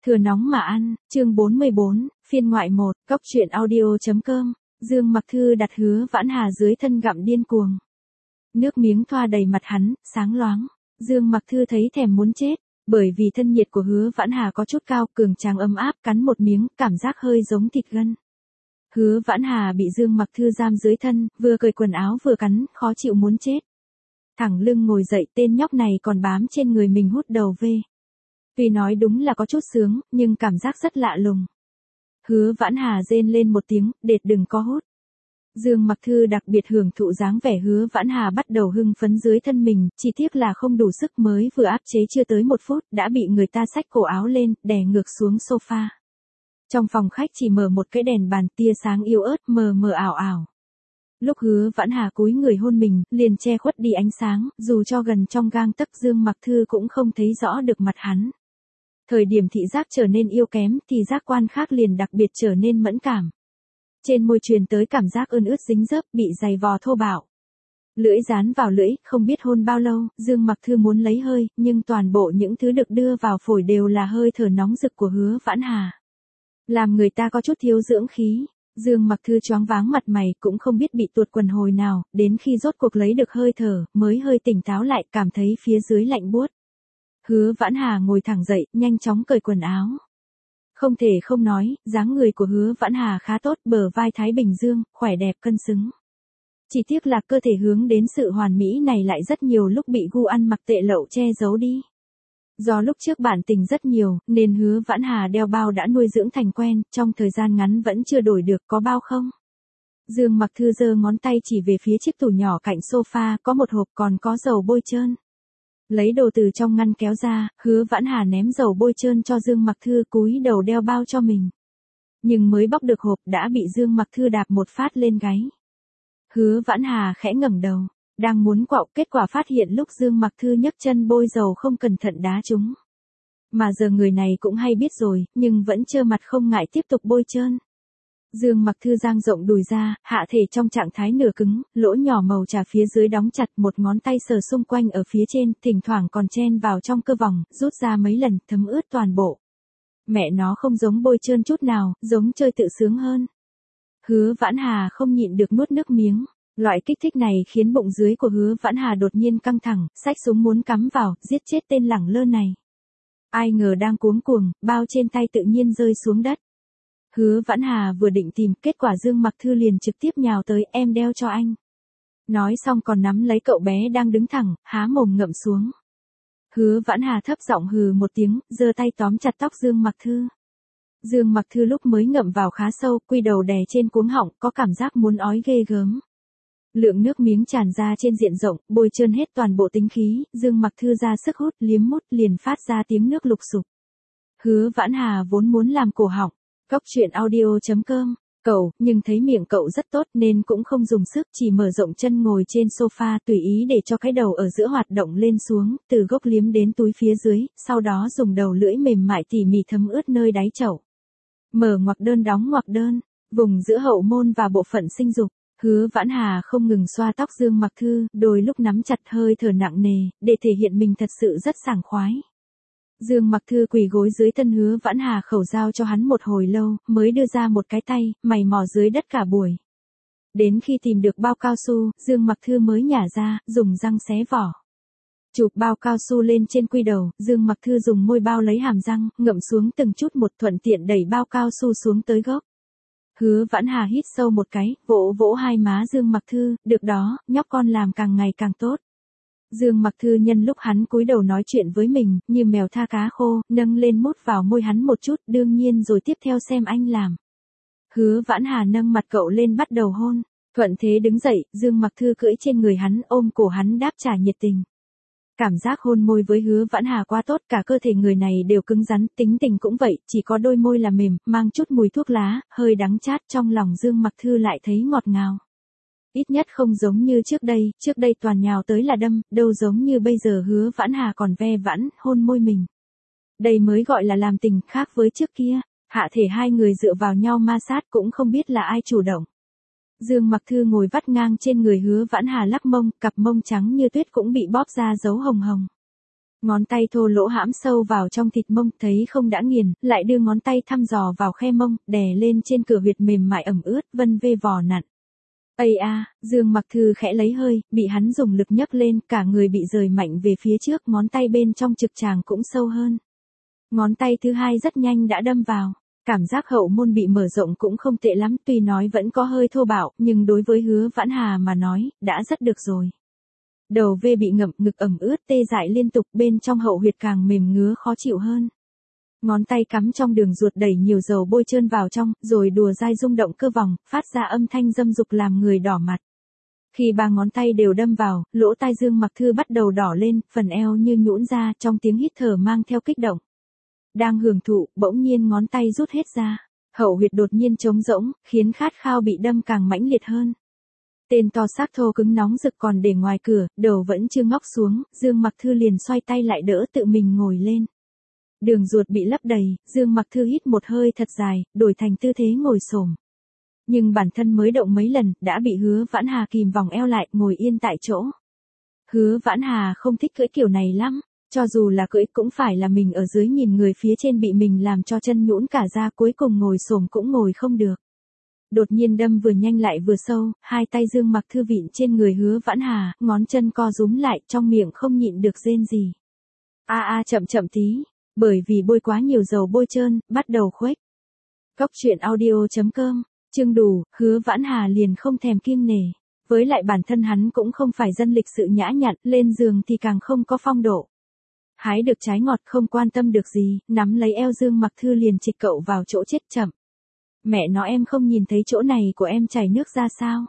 Thừa nóng mà ăn, chương 44, phiên ngoại 1, góc truyện audio.com, Dương Mặc Thư đặt Hứa Vãn Hà dưới thân gặm điên cuồng. Nước miếng thoa đầy mặt hắn, sáng loáng. Dương Mặc Thư thấy thèm muốn chết, bởi vì thân nhiệt của Hứa Vãn Hà có chút cao, cường tráng ấm áp, cắn một miếng, cảm giác hơi giống thịt gân. Hứa Vãn Hà bị Dương Mặc Thư giam dưới thân, vừa cởi quần áo vừa cắn, khó chịu muốn chết. Thẳng lưng ngồi dậy, tên nhóc này còn bám trên người mình hút đầu về. Tuy nói đúng là có chút sướng, nhưng cảm giác rất lạ lùng. Hứa Vãn Hà rên lên một tiếng, đệt đừng có hút. Dương Mặc Thư đặc biệt hưởng thụ dáng vẻ Hứa Vãn Hà bắt đầu hưng phấn dưới thân mình, chỉ tiếc là không đủ sức, mới vừa áp chế chưa tới 1 phút, đã bị người ta xách cổ áo lên, đè ngược xuống sofa. Trong phòng khách chỉ mở một cái đèn bàn, tia sáng yếu ớt mờ mờ ảo ảo. Lúc Hứa Vãn Hà cúi người hôn mình, liền che khuất đi ánh sáng, dù cho gần trong gang tấc Dương Mặc Thư cũng không thấy rõ được mặt hắn. Thời điểm thị giác trở nên yếu kém, thì giác quan khác liền đặc biệt trở nên mẫn cảm. Trên môi truyền tới cảm giác ươn ướt dính dấp, bị giày vò thô bạo. Lưỡi dán vào lưỡi, không biết hôn bao lâu, Dương Mặc Thư muốn lấy hơi, nhưng toàn bộ những thứ được đưa vào phổi đều là hơi thở nóng rực của Hứa Vãn Hà. Làm người ta có chút thiếu dưỡng khí. Dương Mặc Thư choáng váng mặt mày, cũng không biết bị tuột quần hồi nào, đến khi rốt cuộc lấy được hơi thở, mới hơi tỉnh táo lại, cảm thấy phía dưới lạnh buốt. Hứa Vãn Hà ngồi thẳng dậy, nhanh chóng cởi quần áo. Không thể không nói, dáng người của Hứa Vãn Hà khá tốt, bờ vai thái bình dương, khỏe đẹp cân xứng. Chỉ tiếc là cơ thể hướng đến sự hoàn mỹ này lại rất nhiều lúc bị gu ăn mặc tệ lậu che giấu đi. Do lúc trước bản tình rất nhiều, nên Hứa Vãn Hà đeo bao đã nuôi dưỡng thành quen, trong thời gian ngắn vẫn chưa đổi được, có bao không? Dương Mặc Thư giơ ngón tay chỉ về phía chiếc tủ nhỏ cạnh sofa, có một hộp còn có dầu bôi trơn. Lấy đồ từ trong ngăn kéo ra, Hứa Vãn Hà ném dầu bôi trơn cho Dương Mặc Thư, cúi đầu đeo bao cho mình. Nhưng mới bóc được hộp đã bị Dương Mặc Thư đạp một phát lên gáy. Hứa Vãn Hà khẽ ngẩng đầu, đang muốn quạo, kết quả phát hiện lúc Dương Mặc Thư nhấc chân bôi dầu không cẩn thận đá trúng. Mà giờ người này cũng hay biết rồi, nhưng vẫn trơ mặt không ngại tiếp tục bôi trơn. Dương Mặc Thư dang rộng đùi ra, hạ thể trong trạng thái nửa cứng, lỗ nhỏ màu trà phía dưới đóng chặt, một ngón tay sờ xung quanh ở phía trên, thỉnh thoảng còn chen vào trong cơ vòng, rút ra mấy lần, thấm ướt toàn bộ. Mẹ nó không giống bôi trơn chút nào, giống chơi tự sướng hơn. Hứa Vãn Hà không nhịn được nuốt nước miếng. Loại kích thích này khiến bụng dưới của Hứa Vãn Hà đột nhiên căng thẳng, xách súng muốn cắm vào, giết chết tên lẳng lơ này. Ai ngờ đang cuống cuồng, bao trên tay tự nhiên rơi xuống đất. Hứa Vãn Hà vừa định tìm, kết quả Dương Mặc Thư liền trực tiếp nhào tới, em đeo cho anh. Nói xong còn nắm lấy cậu bé đang đứng thẳng, há mồm ngậm xuống. Hứa Vãn Hà thấp giọng hừ một tiếng, giơ tay tóm chặt tóc Dương Mặc Thư. Dương Mặc Thư lúc mới ngậm vào khá sâu, quy đầu đè trên cuống họng, có cảm giác muốn ói ghê gớm. Lượng nước miếng tràn ra trên diện rộng, bôi trơn hết toàn bộ tính khí, Dương Mặc Thư ra sức hút, liếm mút, liền phát ra tiếng nước lục sục. Hứa Vãn Hà vốn muốn làm cổ họng. Góc truyện audio.com, cậu, nhưng thấy miệng cậu rất tốt nên cũng không dùng sức, chỉ mở rộng chân ngồi trên sofa, tùy ý để cho cái đầu ở giữa hoạt động lên xuống, từ gốc liếm đến túi phía dưới, sau đó dùng đầu lưỡi mềm mại tỉ mỉ thấm ướt nơi đáy chậu. Mở ngoặc đơn đóng ngoặc đơn, vùng giữa hậu môn và bộ phận sinh dục. Hứa Vãn Hà không ngừng xoa tóc Dương Mặc Thư, đôi lúc nắm chặt hơi thở nặng nề, để thể hiện mình thật sự rất sảng khoái. Dương Mặc Thư quỳ gối dưới thân Hứa Vãn Hà, khẩu giao cho hắn một hồi lâu, mới đưa ra một cái tay, mày mò dưới đất cả buổi. Đến khi tìm được bao cao su, Dương Mặc Thư mới nhả ra, dùng răng xé vỏ. Chụp bao cao su lên trên quy đầu, Dương Mặc Thư dùng môi bao lấy hàm răng, ngậm xuống từng chút một, thuận tiện đẩy bao cao su xuống tới gốc. Hứa Vãn Hà hít sâu một cái, vỗ vỗ hai má Dương Mặc Thư, được đó, nhóc con làm càng ngày càng tốt. Dương Mặc Thư nhân lúc hắn cúi đầu nói chuyện với mình, như mèo tha cá khô, nâng lên mút vào môi hắn một chút, đương nhiên rồi tiếp theo xem anh làm. Hứa Vãn Hà nâng mặt cậu lên bắt đầu hôn, thuận thế đứng dậy, Dương Mặc Thư cưỡi trên người hắn, ôm cổ hắn đáp trả nhiệt tình. Cảm giác hôn môi với Hứa Vãn Hà quá tốt, cả cơ thể người này đều cứng rắn, tính tình cũng vậy, chỉ có đôi môi là mềm, mang chút mùi thuốc lá, hơi đắng chát, trong lòng Dương Mặc Thư lại thấy ngọt ngào. Ít nhất không giống như trước đây toàn nhào tới là đâm, đâu giống như bây giờ Hứa Vãn Hà còn ve vãn, hôn môi mình. Đây mới gọi là làm tình, khác với trước kia, hạ thể hai người dựa vào nhau ma sát cũng không biết là ai chủ động. Dương Mặc Thư ngồi vắt ngang trên người Hứa Vãn Hà lắc mông, cặp mông trắng như tuyết cũng bị bóp ra dấu hồng hồng. Ngón tay thô lỗ hãm sâu vào trong thịt mông, thấy không đã nghiền, lại đưa ngón tay thăm dò vào khe mông, đè lên trên cửa huyệt mềm mại ẩm ướt, vân vê vò nặn. Ây a, Dương Mặc Thư khẽ lấy hơi, bị hắn dùng lực nhấc lên, cả người bị rời mạnh về phía trước, ngón tay bên trong trực tràng cũng sâu hơn. Ngón tay thứ hai rất nhanh đã đâm vào. Cảm giác hậu môn bị mở rộng cũng không tệ lắm, tuy nói vẫn có hơi thô bạo, nhưng đối với Hứa Vãn Hà mà nói, đã rất được rồi. Đầu V bị ngậm, ngực ẩm ướt tê dại liên tục, bên trong hậu huyệt càng mềm ngứa khó chịu hơn. Ngón tay cắm trong đường ruột đẩy nhiều dầu bôi trơn vào trong, rồi đùa dai rung động cơ vòng, phát ra âm thanh dâm dục làm người đỏ mặt. Khi ba ngón tay đều đâm vào, lỗ tai Dương Mặc Thư bắt đầu đỏ lên, phần eo như nhũn ra, trong tiếng hít thở mang theo kích động. Đang hưởng thụ, bỗng nhiên ngón tay rút hết ra. Hậu huyệt đột nhiên trống rỗng, khiến khát khao bị đâm càng mãnh liệt hơn. Tên to xác thô cứng nóng rực còn để ngoài cửa, đầu vẫn chưa ngóc xuống, Dương Mặc Thư liền xoay tay lại đỡ tự mình ngồi lên. Đường ruột bị lấp đầy, Dương Mặc Thư hít một hơi thật dài, đổi thành tư thế ngồi xổm. Nhưng bản thân mới động mấy lần, đã bị Hứa Vãn Hà kìm vòng eo lại, ngồi yên tại chỗ. Hứa Vãn Hà không thích cưỡi kiểu này lắm. Cho dù là cưỡi cũng phải là mình ở dưới nhìn người phía trên bị mình làm cho chân nhũn cả ra, cuối cùng ngồi xổm cũng ngồi không được. Đột nhiên đâm vừa nhanh lại vừa sâu, hai tay Dương Mặc Thư vịn trên người Hứa Vãn Hà, ngón chân co rúm lại, trong miệng không nhịn được rên gì. Chậm chậm tí, bởi vì bôi quá nhiều dầu bôi trơn, bắt đầu khuếch. Cóc truyện audio.com, chương đủ, Hứa Vãn Hà liền không thèm kiêng nể. Với lại bản thân hắn cũng không phải dân lịch sự nhã nhặn, lên giường thì càng không có phong độ. Hái được trái ngọt không quan tâm được gì, nắm lấy eo Dương Mặc Thư liền trịch cậu vào chỗ chết chậm. Mẹ nó em không nhìn thấy chỗ này của em chảy nước ra sao?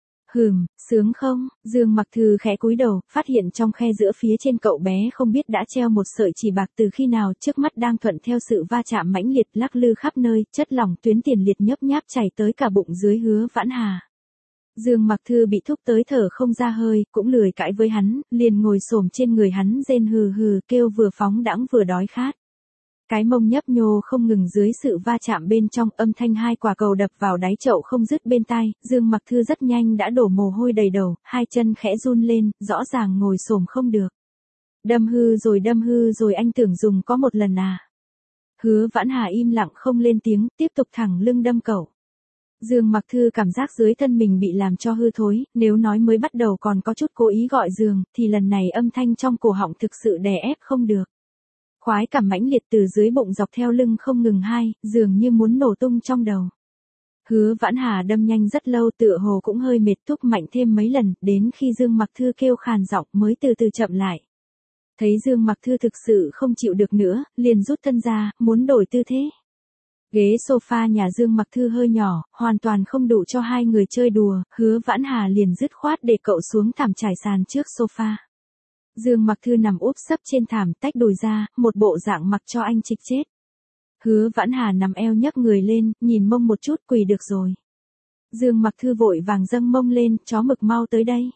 Sướng không? Dương Mặc Thư khẽ cúi đầu, phát hiện trong khe giữa phía trên cậu bé không biết đã treo một sợi chỉ bạc từ khi nào, trước mắt đang thuận theo sự va chạm mãnh liệt lắc lư khắp nơi, chất lỏng tuyến tiền liệt nhấp nháp chảy tới cả bụng dưới Hứa Vãn Hà. Dương Mặc Thư bị thúc tới thở không ra hơi, cũng lười cãi với hắn, liền ngồi xổm trên người hắn rên hừ hừ, kêu vừa phóng đãng vừa đói khát. Cái mông nhấp nhô không ngừng dưới sự va chạm bên trong, âm thanh hai quả cầu đập vào đáy chậu không dứt bên tai, Dương Mặc Thư rất nhanh đã đổ mồ hôi đầy đầu, hai chân khẽ run lên, rõ ràng ngồi xổm không được. Đâm hư rồi anh tưởng dùng có một lần à. Hứa Vãn Hà im lặng không lên tiếng, tiếp tục thẳng lưng đâm cậu. Dương Mặc Thư cảm giác dưới thân mình bị làm cho hư thối, nếu nói mới bắt đầu còn có chút cố ý gọi giường, thì lần này âm thanh trong cổ họng thực sự đè ép không được. Khoái cảm mãnh liệt từ dưới bụng dọc theo lưng không ngừng dường như muốn nổ tung trong đầu. Hứa Vãn Hà đâm nhanh rất lâu, tựa hồ cũng hơi mệt, thúc mạnh thêm mấy lần, đến khi Dương Mặc Thư kêu khàn giọng mới từ từ chậm lại. Thấy Dương Mặc Thư thực sự không chịu được nữa, liền rút thân ra, muốn đổi tư thế. Ghế sofa nhà Dương Mặc Thư hơi nhỏ, hoàn toàn không đủ cho hai người chơi đùa, Hứa Vãn Hà liền dứt khoát để cậu xuống thảm trải sàn trước sofa. Dương Mặc Thư nằm úp sấp trên thảm, tách đùi ra, một bộ dạng mặc cho anh trịch chết. Hứa Vãn Hà nằm eo nhấc người lên, nhìn mông một chút, quỳ được rồi. Dương Mặc Thư vội vàng dâng mông lên, chó mực mau tới đây.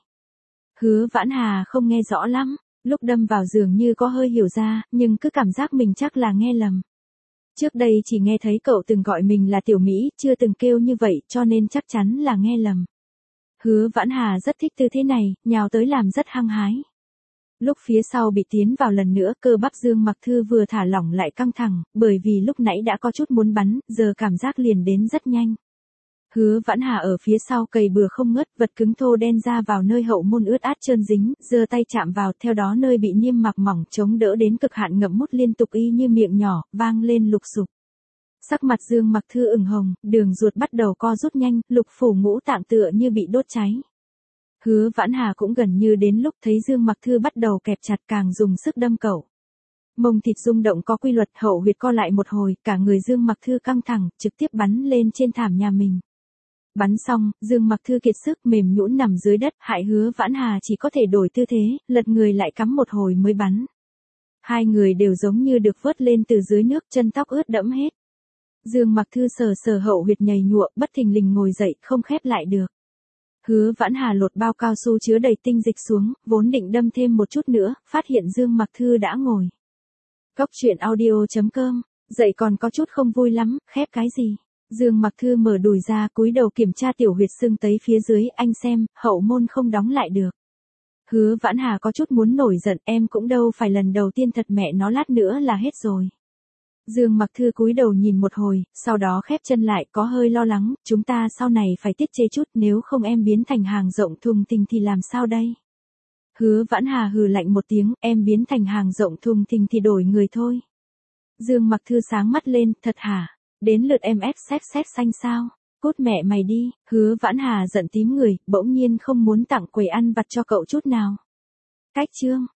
Hứa Vãn Hà không nghe rõ lắm, lúc đâm vào dường như có hơi hiểu ra, nhưng cứ cảm giác mình chắc là nghe lầm. Trước đây chỉ nghe thấy cậu từng gọi mình là Tiểu Mỹ, chưa từng kêu như vậy, cho nên chắc chắn là nghe lầm. Hứa Vãn Hà rất thích tư thế này, nhào tới làm rất hăng hái. Lúc phía sau bị tiến vào lần nữa, cơ bắp Dương Mặc Thư vừa thả lỏng lại căng thẳng, bởi vì lúc nãy đã có chút muốn bắn, giờ cảm giác liền đến rất nhanh. Hứa Vãn Hà ở phía sau cày bừa không ngớt, vật cứng thô đen ra vào nơi hậu môn ướt át trơn dính, giơ tay chạm vào, theo đó nơi bị niêm mạc mỏng chống đỡ đến cực hạn ngậm mút liên tục y như miệng nhỏ, vang lên lục sục. Sắc mặt Dương Mặc Thư ửng hồng, đường ruột bắt đầu co rút nhanh, lục phủ ngũ tạng tựa như bị đốt cháy. Hứa Vãn Hà cũng gần như đến lúc thấy Dương Mặc Thư bắt đầu kẹp chặt, càng dùng sức đâm cậu. Mông thịt rung động có quy luật, hậu huyệt co lại một hồi, cả người Dương Mặc Thư căng thẳng, trực tiếp bắn lên trên thảm nhà mình. Bắn xong, Dương Mặc Thư kiệt sức mềm nhũn nằm dưới đất, hại Hứa Vãn Hà chỉ có thể đổi tư thế, lật người lại cắm một hồi mới bắn. Hai người đều giống như được vớt lên từ dưới nước, chân tóc ướt đẫm hết. Dương Mặc Thư sờ sờ hậu huyệt nhầy nhụa, bất thình lình ngồi dậy, không khép lại được. Hứa Vãn Hà lột bao cao su chứa đầy tinh dịch xuống, vốn định đâm thêm một chút nữa, phát hiện Dương Mặc Thư đã ngồi. Cóc truyện audio.com, dậy còn có chút không vui lắm, khép cái gì? Dương Mặc Thư mở đùi ra, cúi đầu kiểm tra tiểu huyệt xương tấy phía dưới, anh xem, hậu môn không đóng lại được. Hứa Vãn Hà có chút muốn nổi giận, em cũng đâu phải lần đầu tiên thật mẹ nó lát nữa là hết rồi. Dương Mặc Thư cúi đầu nhìn một hồi, sau đó khép chân lại có hơi lo lắng, chúng ta sau này phải tiết chế chút nếu không em biến thành hàng rộng thùng thình thì làm sao đây? Hứa Vãn Hà hừ lạnh một tiếng, em biến thành hàng rộng thùng thình thì đổi người thôi. Dương Mặc Thư sáng mắt lên, thật hả? Đến lượt em ép xét xanh sao? Cút mẹ mày đi, Hứa Vãn Hà giận tím người, bỗng nhiên không muốn tặng quầy ăn vặt cho cậu chút nào. Cách chương